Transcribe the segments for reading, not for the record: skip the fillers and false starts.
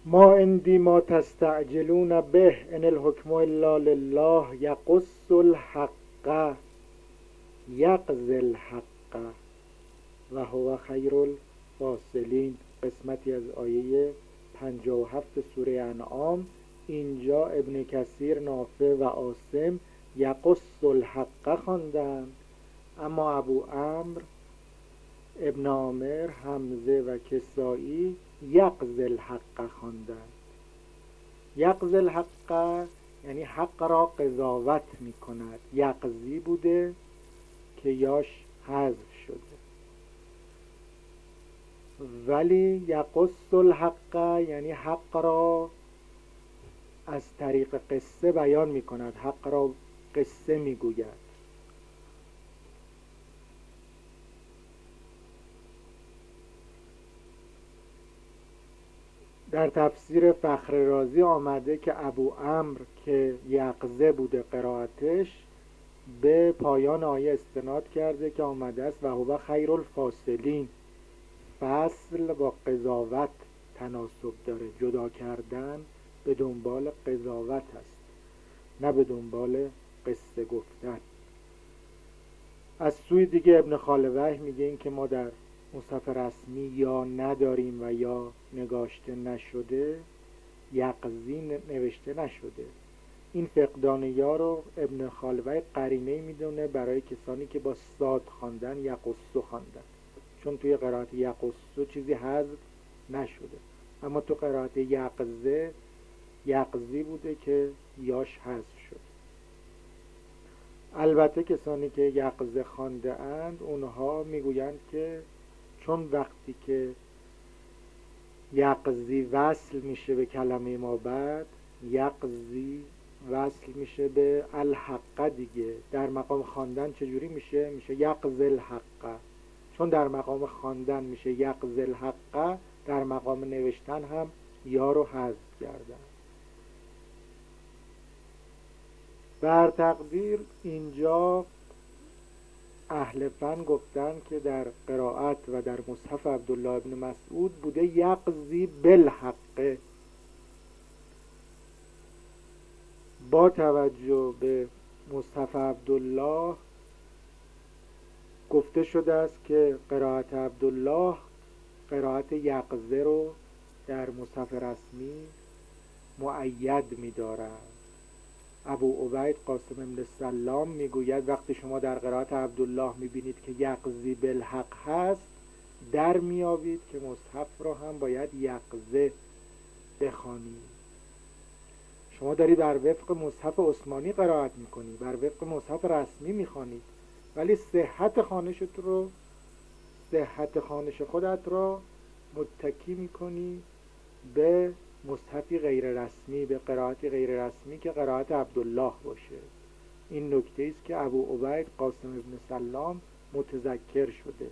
ما عندی ما تستعجلون به ان الحکم الا لله یقص الحق یقضی الحق و هو خیر الفاصلین. قسمتی از آیه 57 سوره انعام. اینجا ابن کثیر، نافع و عاصم یقص الحق خواندند، اما ابو عمرو، ابن عامر، حمزه و کسایی یقضی الحق خواندند. یقضی الحق یعنی حق را قضاوت می کند. یقضی بوده که یاش حذف شده، ولی یقص الحق یعنی حق را از طریق قصه بیان می کند، حق را قصه می گوید. در تفسیر فخررازی آمده که ابو عمرو که یقظه بوده قرائتش، به پایان آیه استناد کرده که آمده است و هو خیر الفاصلین. فصل با قضاوت تناسب داره، جدا کردن به دنبال قضاوت است، نه به دنبال قصه گفتن. از سوی دیگه ابن خالوه میگه این که ما در مصحف رسمی یا نداریم و یا نگاشته نشده، یقضی نوشته نشده. این فقدان یا رو ابن خالوه قرینه میدونه برای کسانی که با صاد خواندن یقصو خواندن، چون توی قرائت یقصو چیزی حذف نشده، اما تو قرائت یقضه یقضی بوده که یاش حذف شد. البته کسانی که یقظه خوانده اند اونها میگویند که چون وقتی که یقضی وصل میشه به کلمه ما بعد، یقضی وصل میشه به الحق دیگه، در مقام خواندن چجوری میشه؟ میشه یقضی الحق. چون در مقام خواندن میشه یقضی الحق، در مقام نوشتن هم یا رو حذف کردن. بر تقدیر اینجا اهل فن گفتن که در قرائت و در مصحف عبدالله ابن مسعود بوده یقضی بالحق. با توجه به مصحف عبدالله گفته شده است که قرائت عبدالله قرائت یقضه رو در مصحف رسمی مؤید می‌دارد. ابو عبید قاسم بن سلام میگوید وقتی شما در قرائت عبدالله میبینید که یقضی بالحق هست، در میابید که مصحف را هم باید یقضه بخوانید. شما دارید بر وفق مصحف عثمانی قرائت میکنید، بر وفق مصحف رسمی میخوانید، ولی صحت خوانش خودت را متکی میکنی به مصحفی غیر رسمی، به قرائتی غیر رسمی که قرائت عبدالله باشه. این نکته است که ابو عبید قاسم ابن سلام متذکر شده.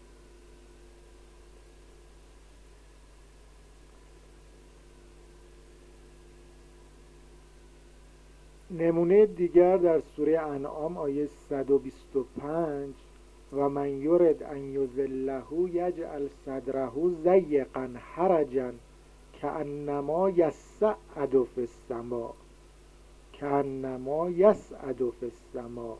نمونه دیگر در سوره انعام آیه 125 و من یرد ان یضله یجعل صدره ضیقا حرجا کأنما یصعد فی السماء، کأنما یصعد فی السماء،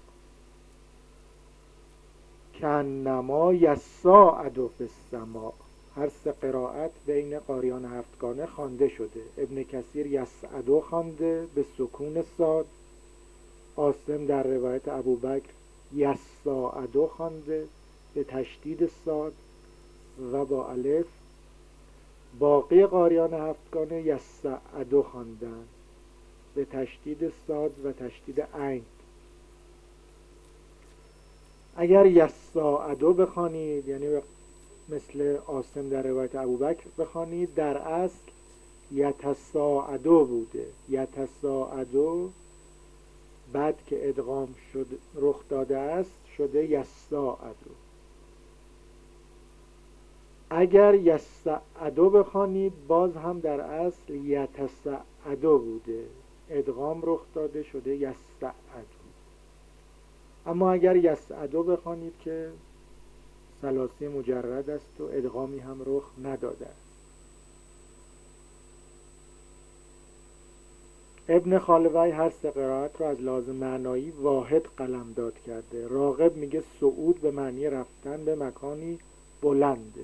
کأنما یصعد فی السماء. هر سه قرائت بین قاریان هفتگانه خوانده شده. ابن کثیر یصعد خوانده به سکون صاد، عاصم در روایت ابوبکر یصعد خوانده به تشدید صاد و با الف. باقی قاریان هفتگانه یصعد خواندند به تشدید صاد و تشدید عین. اگر یصعد بخوانید یعنی مثل عاصم در روایت ابوبکر بخوانید، در اصل یتصاعد بوده. یتصاعد بعد که ادغام شد رخ داده است شده یصاعد. اگر یصعد بخوانید باز هم در اصل یتصعد بوده، ادغام رخ داده شده یصعد. اما اگر یصعد بخوانید که ثلاثی مجرد است و ادغامی هم رخ نداده است. ابن خالوی هر سه قرائت رو از لحاظ معنایی واحد قلمداد کرده. راغب میگه صعود به معنی رفتن به مکانی بلنده.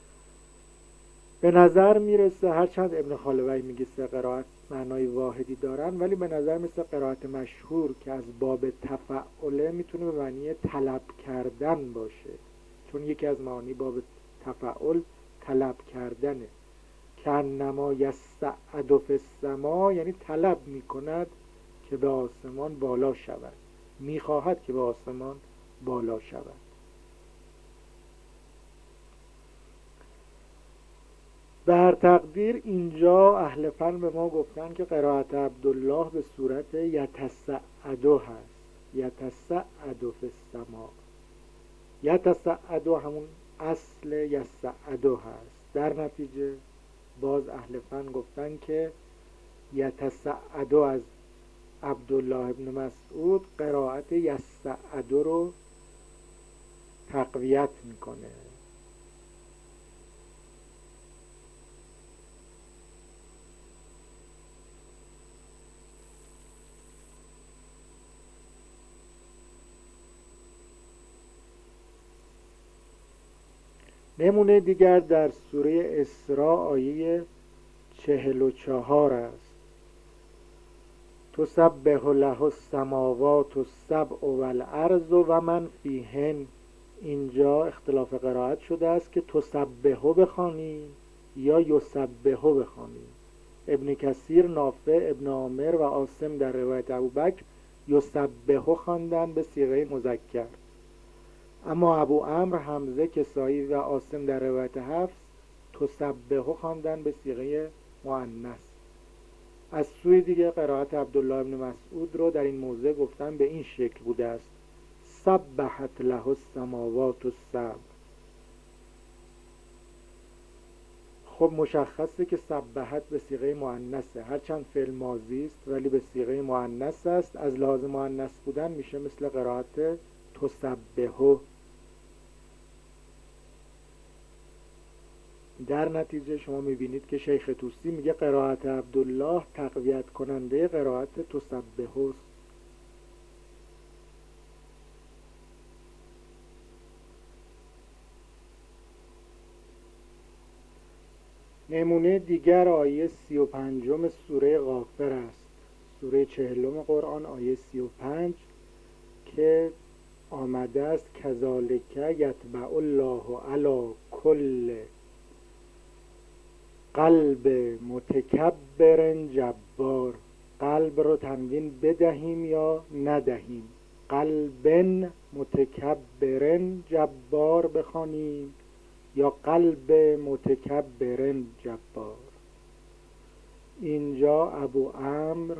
به نظر میرسه هرچند ابن خالوی میگه سه قرائت معنای واحدی دارن، ولی به نظر میرسه قرائت مشهور که از باب تفعله میتونه به معنی طلب کردن باشه، چون یکی از معانی باب تفعل طلب کردنه. کانما یصعد فی السما یعنی طلب میکند که به آسمان بالا شود، میخواهد که به آسمان بالا شود. به هر تقدیر اینجا اهل فن به ما گفتن که قرائت عبدالله به صورت یتسعد هست، یتسعد فی السما. یتسعد همون اصل یسعد هست. در نتیجه باز اهل فن گفتن که یتسعد از عبدالله ابن مسعود قرائت یسعد رو تقویت میکنه. نمونه دیگر در سوره اسراء آیه 44 است. تسبح له السماوات السبع والارض و من فیهن. اینجا اختلاف قرائت شده است که تسبحو بخوانی یا یسبحو بخوانی. ابن کثیر، نافع، ابن عامر و عاصم در روایت ابوبکر یسبحو خواندن به صیغه مذکر، اما ابو عمرو، حمزه، کسایی و عاصم در روایت حفص تسبحو خواندن به صیغه مؤنث. از سوی دیگه قرائت عبدالله ابن مسعود رو در این موضع گفتن به این شکل بوده است: سبحت له السماوات السبع. خب مشخصه که سبحت به صیغه مؤنثه، هرچند فعل ماضی است ولی به صیغه مؤنث است. از لحاظ مؤنث بودن میشه مثل قرائت تسبحو. در نتیجه شما میبینید که شیخ طوسی میگه قرائت عبدالله تقویت کننده قرائت تسبحو است. نمونه دیگر آیه 35 سوره غافر است، سوره 40 قرآن، آیه 35 که آمده است کذالک یطبع الله علی کل قلب متکبر جبار. قلب رو تنوین بدهیم یا ندهیم؟ قلب متکبر جبار بخوانیم یا قلب متکبر جبار؟ اینجا ابو عمرو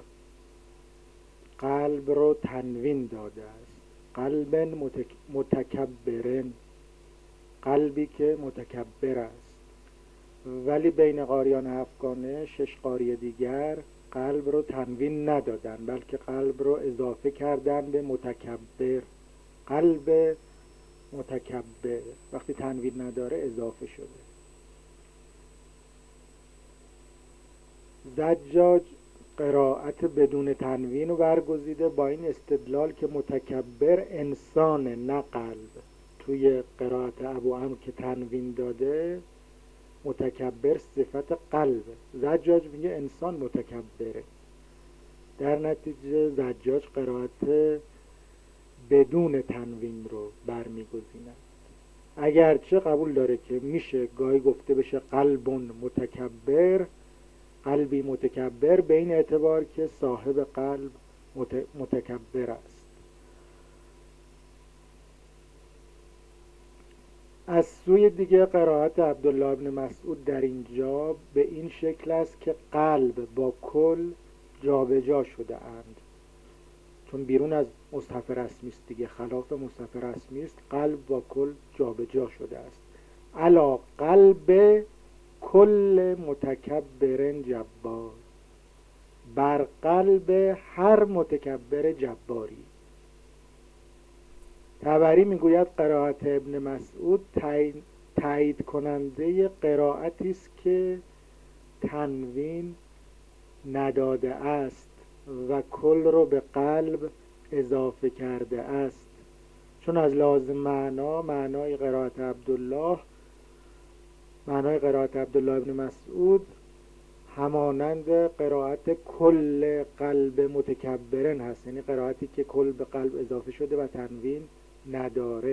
قلب رو تنوین داده است، قلب متکبر، قلبی که متکبر است. ولی بین قاریان افغانه 6 قاری دیگر قلب رو تنوین ندادن، بلکه قلب رو اضافه کردن به متکبر. قلب متکبر وقتی تنوین نداره اضافه شده. زجاج قرائت بدون تنوین رو برگزیده با این استدلال که متکبر انسان نه قلب. توی قرائت ابو عمرو که تنوین داده متکبر صفت قلب، زجاج میگه انسان متکبره. در نتیجه زجاج قرائت بدون تنوین رو برمیگزیند، اگرچه قبول داره که میشه گاهی گفته بشه قلب متکبر، قلبی متکبر، به این اعتبار که صاحب قلب متکبر است. از سوی دیگه قرائت عبدالله ابن مسعود در اینجا به این شکل است که قلب با کل جابجا شده اند، چون بیرون از مصحف رسمی است دیگه، خلاف مصحف رسمی است، قلب با کل جابجا شده است. علی قلب کل متکبر جبار، بر قلب هر متکبر جباری. طبری میگوید قرائت ابن مسعود تایید کننده قرائتی است که تنوین نداده است و کل رو به قلب اضافه کرده است. چون از لازم معنای قرائت عبدالله ابن مسعود همانند قرائت کل قلب متکبرن هست، یعنی قرائتی که کل به قلب اضافه شده و تنوین نداره.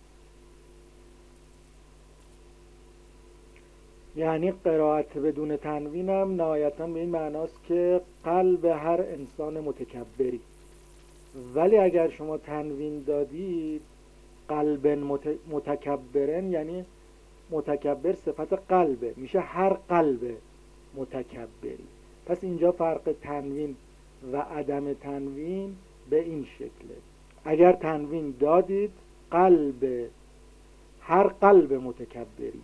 یعنی قرائت بدون تنوین هم نهایتاً به این معناست که قلب هر انسان متکبری. ولی اگر شما تنوین دادید قلب متکبرن، یعنی متکبر صفت قلبه، میشه هر قلب متکبری. پس اینجا فرق تنوین و عدم تنوین به این شکله. اگر تنوین دادید قلب هر قلب متکبری،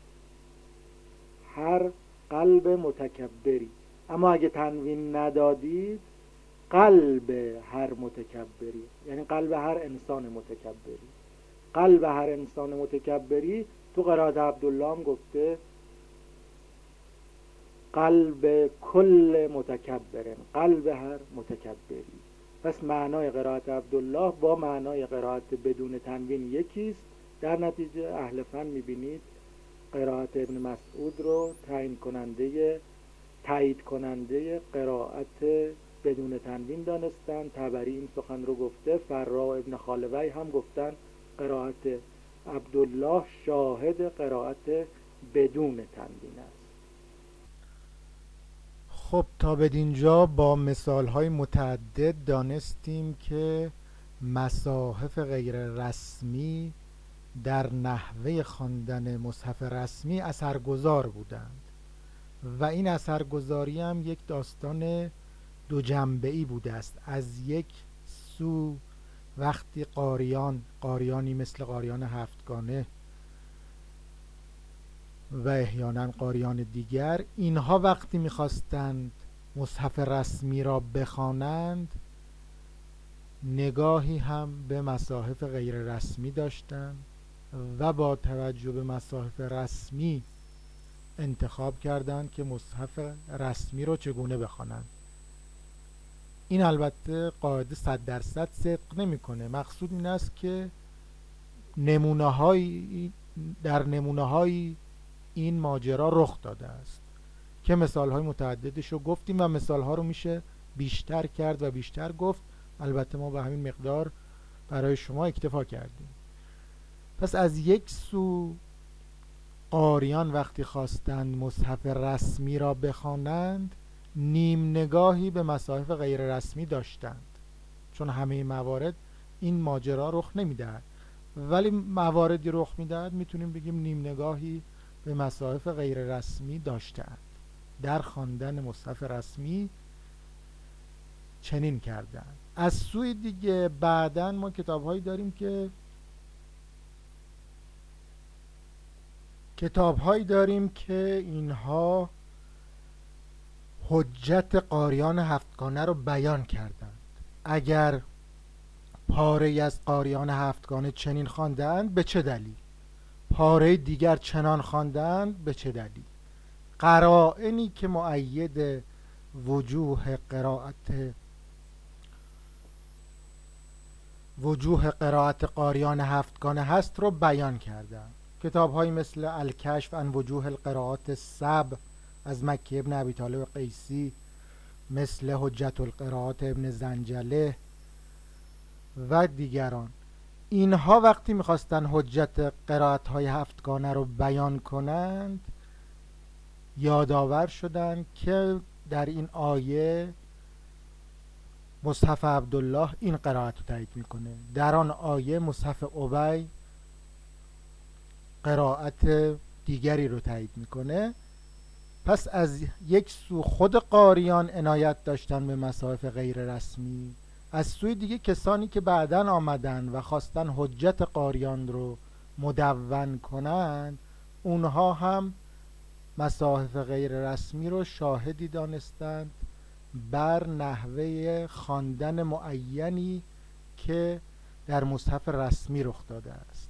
هر قلب متکبری. اما اگه تنوین ندادید قلب هر متکبری، یعنی قلب هر انسان متکبری. قلب هر انسان متکبری تو قرائت عبدالله هم گفته قلب کل متکبرن، قلب هر متکبری. پس معنای قرائت عبدالله با معنای قرائت بدون تنوین یکیست. در نتیجه اهل فن میبینید قرائت ابن مسعود رو تایید کننده قرائت بدون تنوین دانستن. طبری این سخن رو گفته. فرا ابن خالوی هم گفتن قرائت عبدالله شاهد قرائت بدون تنوین است. خب تا بدینجا با مثال‌های متعدد دانستیم که مصاحف غیر رسمی در نحوه خواندن مصحف رسمی اثرگذار بودند و این اثرگذاری هم یک داستان دو جنبه‌ای بوده است. از یک سو وقتی قاریانی مثل قاریان هفتگانه و احیانا قاریان دیگر، اینها وقتی می‌خواستند مصحف رسمی را بخوانند نگاهی هم به مصاحف غیر رسمی داشتند و با توجه به مصاحف رسمی انتخاب کردند که مصحف رسمی رو چگونه بخوانند. این البته قاعده 100% صدق نمی‌کنه. مقصود این است که در نمونه‌های این ماجرا رخ داده است که مثال‌های متعددش رو گفتیم و مثال‌ها رو میشه بیشتر کرد و بیشتر گفت. البته ما به همین مقدار برای شما اکتفا کردیم. پس از یک سو قاریان وقتی خواستند مصحف رسمی را بخوانند نیم نگاهی به مصاحف غیر رسمی داشتند، چون همه موارد این ماجرا رخ نمیدهد، ولی مواردی رخ میدهد میتونیم بگیم نیم نگاهی به مصاحف غیر رسمی داشتند. در خواندن مصحف رسمی چنین کردند. از سوی دیگه بعداً ما کتاب‌هایی داریم که اینها حجت قاریان هفتگانه رو بیان کردند. اگر پاره از قاریان هفتگانه چنین خواندند به چه دلیل، پاره دیگر چنان خواندند به چه دلیل. قرائنی که مؤید وجوه قرائت قاریان هفتگانه هست رو بیان کردند. کتاب‌هایی مثل الکشف عن وجوه القرائات السبع از مکی ابن ابی طالب قیسی، مثل حجت القرائات ابن زنجله و دیگران، اینها وقتی میخواستن حجت قرائت‌های هفتگانه رو بیان کنند یادآور شدند که در این آیه مصحف عبدالله این قرائت رو تایید میکنه، در آن آیه مصحف ابی قرائت دیگری رو تایید میکنه. پس از یک سو خود قاریان عنایت داشتن به مصاحف غیر رسمی، از سوی دیگه کسانی که بعداً آمدن و خواستن حجت قاریان رو مدون کنند اونها هم مصاحف غیر رسمی رو شاهدی دانستند بر نحوه خواندن معینی که در مصحف رسمی رخ داده است.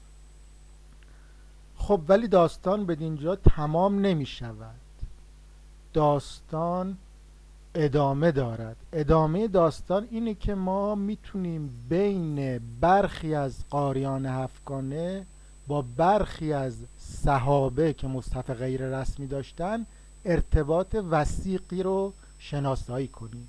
خب ولی داستان بدینجا تمام نمی شود. داستان ادامه دارد. ادامه داستان اینه که ما میتونیم بین برخی از قاریان هفتگانه با برخی از صحابه که مصحف غیر رسمی داشتن ارتباط وثیقی رو شناسایی کنیم.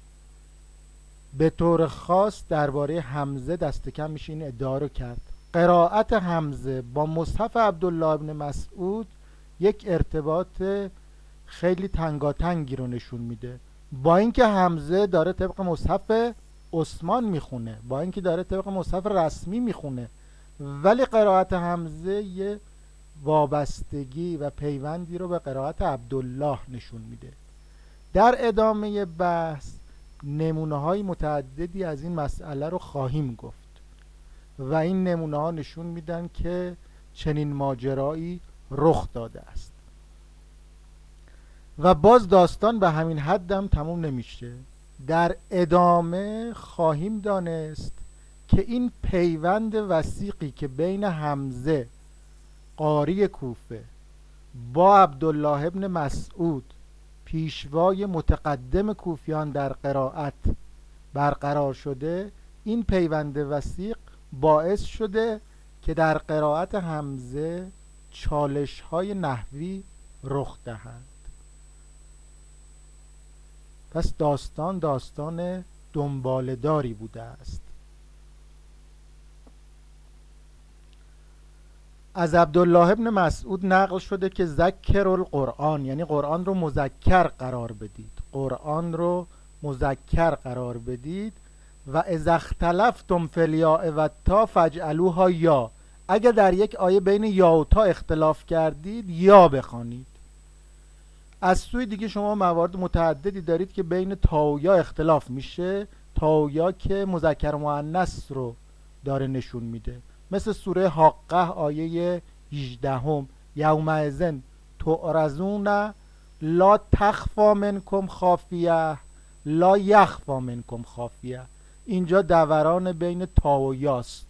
به طور خاص درباره حمزه دست کم میشه این ادعا رو کرد. قرائت حمزه با مصحف عبدالله ابن مسعود یک ارتباط خیلی تنگاتنگی رو نشون میده. با اینکه حمزه داره طبق مصحف عثمان میخونه، با اینکه داره طبق مصحف رسمی میخونه، ولی قرائت حمزه یه وابستگی و پیوندی رو به قرائت عبدالله نشون میده. در ادامه بحث نمونه های متعددی از این مسئله رو خواهیم گفت و این نمونه ها نشون میدن که چنین ماجرایی رخ داده است. و باز داستان به همین حدم تموم نمیشه. در ادامه خواهیم دانست که این پیوند وثیقی که بین حمزه قاری کوفه با عبدالله ابن مسعود پیشوای متقدم کوفیان در قرائت برقرار شده، این پیوند وثیق باعث شده که در قرائت حمزه چالش های نحوی رخ دهند. پس داستان دنباله‌داری بوده است. از عبدالله ابن مسعود نقل شده که ذکر القرآن، یعنی قرآن رو مذکر قرار بدید، قرآن رو مذکر قرار بدید. و اذا اختلفتم فی الیاء و التا فاجعلوها یا، اگر در یک آیه بین یا و تا اختلاف کردید یا بخوانید. از سوی دیگه شما موارد متعددی دارید که بین تا و یا اختلاف میشه، تا و یا که مذکر و مؤنث رو داره نشون میده، مثل سوره حاقه آیه 18 یومئذ تعرضون لا تخفی منکم خافیه لا یخفی منکم خافیه. اینجا دوران بین تا و یاست.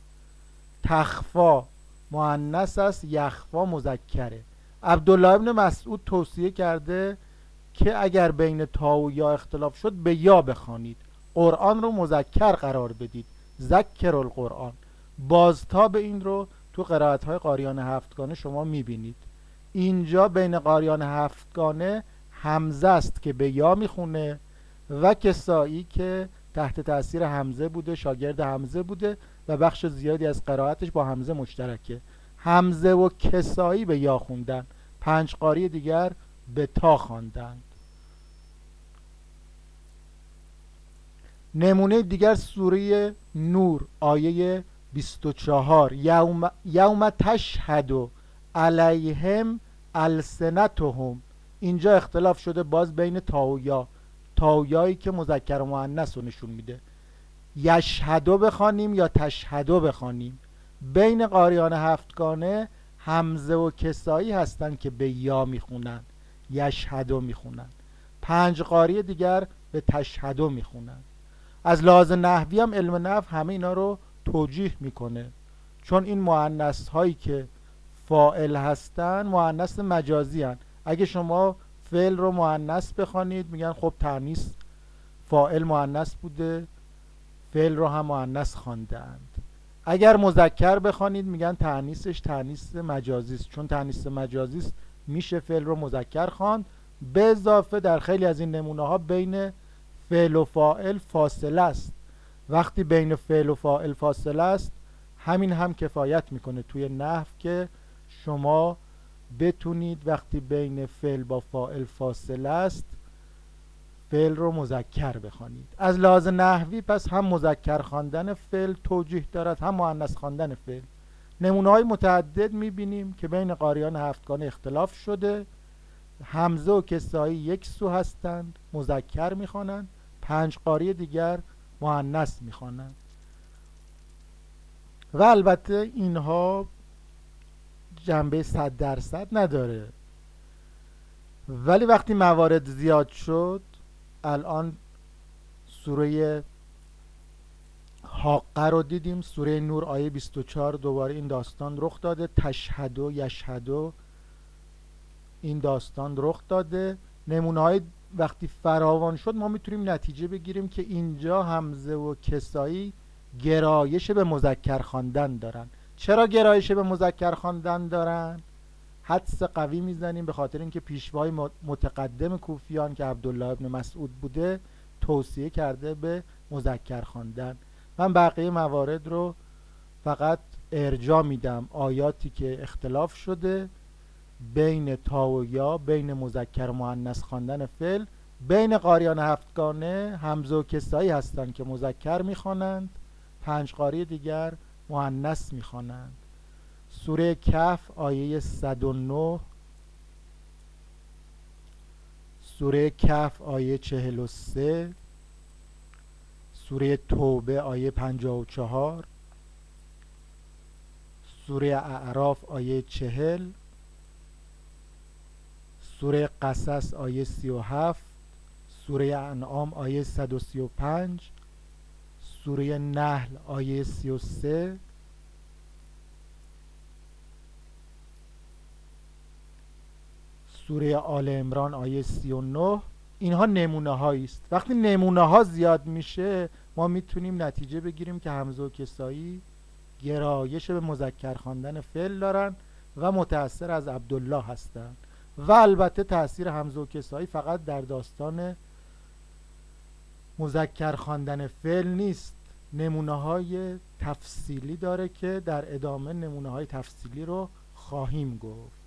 تخفا مؤنث است، یخفا مذکره. عبدالله ابن مسعود توصیه کرده که اگر بین تا و یا اختلاف شد به یا بخوانید، قرآن رو مذکر قرار بدید، ذکر القرآن. بازتاب این رو تو قرائت‌های قاریان هفتگانه شما میبینید. اینجا بین قاریان هفتگانه حمزه است که به یا میخونه و کسایی که تحت تأثیر حمزه بوده، شاگرد حمزه بوده و بخش زیادی از قرائتش با حمزه مشترکه. حمزه و کسایی به یا خوندن، 5 قاری دیگر به تا خواندند. نمونه دیگر سوره نور آیه 24 یوم تشهد علیهم السنتهم. اینجا اختلاف شده باز بین تا و یا، تا و یایی که مذکر و مؤنث رو نشون میده. یشهدو بخوانیم یا تشهدو بخوانیم. بین قاریان هفتگانه حمزه و کسایی هستن که به یا میخونن، یشهدو میخونن. 5 قاری دیگر به تشهدو میخونن. از لحاظ نحوی هم علم نحو همه اینا رو توجیه میکنه، چون این مؤنث هایی که فاعل هستن مؤنث مجازی هن. اگه شما فعل رو مؤنث بخوانید میگن خب تانیث، فاعل مؤنث بوده، فعل رو هم مؤنث خواندند. اگر مذکر بخوانید میگن تانیثش تانیث مجازی است، چون تانیث مجازی است میشه فعل رو مذکر خواند. به اضافه در خیلی از این نمونه ها بین فعل و فاعل فاصله است. وقتی بین فعل و فاعل فاصله است، همین هم کفایت میکنه توی نحو که شما بتونید وقتی بین فعل با فاعل فاصله است فعل رو مذکر بخوانید. از لحاظ نحوی پس هم مذکر خواندن فعل توجیه دارد، هم مؤنث خواندن فعل. نمونه های متعدد میبینیم که بین قاریان هفتگانه اختلاف شده. حمزه و کسایی یک سو هستند، مذکر میخوانند، 5 قاری دیگر مؤنث میخوانند. و البته اینها جنبه 100% نداره، ولی وقتی موارد زیاد شد، الان سوره حاقه رو دیدیم، سوره نور آیه 24 دوباره این داستان رخ داده، تشهد و یشهد و این داستان رخ داده. نمونه های وقتی فراوان شد ما میتونیم نتیجه بگیریم که اینجا حمزه و کسایی گرایش به مذکر خواندن دارن. چرا گرایش به مذکر خواندن دارن؟ حدس قوی میزنیم به خاطر اینکه پیشوای متقدم کوفیان که عبدالله ابن مسعود بوده توصیه کرده به مذکر خواندن. من بقیه موارد رو فقط ارجاع میدم. آیاتی که اختلاف شده بین تا و یا، بین مذکر و مؤنث خواندن فعل، بین قاریان هفتگانه حمزه و کسایی هستند که مذکر میخوانند، 5 قاری دیگر مؤنث میخوانند. سوره کهف آیه 109، سوره کهف آیه 43، سوره توبه آیه 54، سوره اعراف آیه 40، سوره قصص آیه 37، سوره انعام آیه 135، سوره نحل آیه 33، سوره آل عمران آیه 39. اینها نمونه هایی است. وقتی نمونه ها زیاد میشه ما میتونیم نتیجه بگیریم که حمزه و کسایی گرایش به مذکر خواندن فعل دارن و متأثر از عبدالله هستند. و البته تأثیر حمزه و کسایی فقط در داستان مذکر خواندن فعل نیست، نمونه های تفصیلی داره که در ادامه نمونه های تفصیلی رو خواهیم گفت.